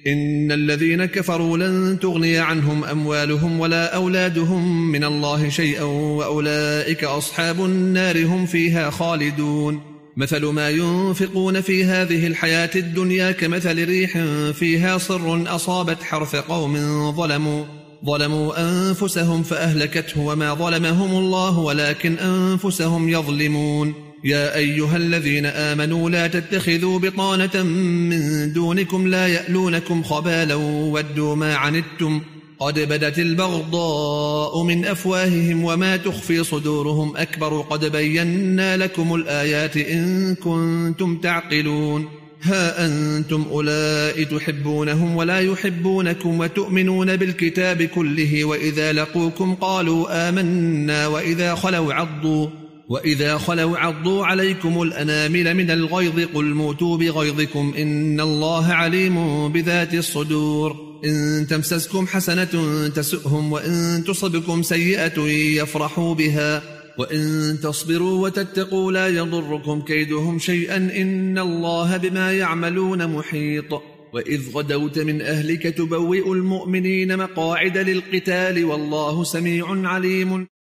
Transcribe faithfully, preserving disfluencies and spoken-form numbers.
إن الذين كفروا لن تغني عنهم أموالهم ولا أولادهم من الله شيئا وأولئك أصحاب النار هم فيها خالدون. مثل ما ينفقون في هذه الحياة الدنيا كمثل ريح فيها صر أصابت حرث قوم ظلموا ظلموا أنفسهم فأهلكته وما ظلمهم الله ولكن أنفسهم يظلمون. يا أيها الذين آمنوا لا تتخذوا بطانة من دونكم لا يألونكم خبالا ودوا ما عنتم قد بدت البغضاء من أفواههم وما تخفي صدورهم أكبر قد بينا لكم الآيات إن كنتم تعقلون. ها أنتم أولئك تحبونهم ولا يحبونكم وتؤمنون بالكتاب كله وإذا لقوكم قالوا آمنا وإذا خلوا عضوا وإذا خلوا عضوا عليكم الأنامل من الغيظ قل موتوا بغيظكم إن الله عليم بذات الصدور. إن تمسسكم حسنة تسؤهم وإن تصبكم سيئة يفرحوا بها وإن تصبروا وتتقوا لا يضركم كيدهم شيئا إن الله بما يعملون محيط. وإذ غدوت من أهلك تبوئ المؤمنين مقاعد للقتال والله سميع عليم.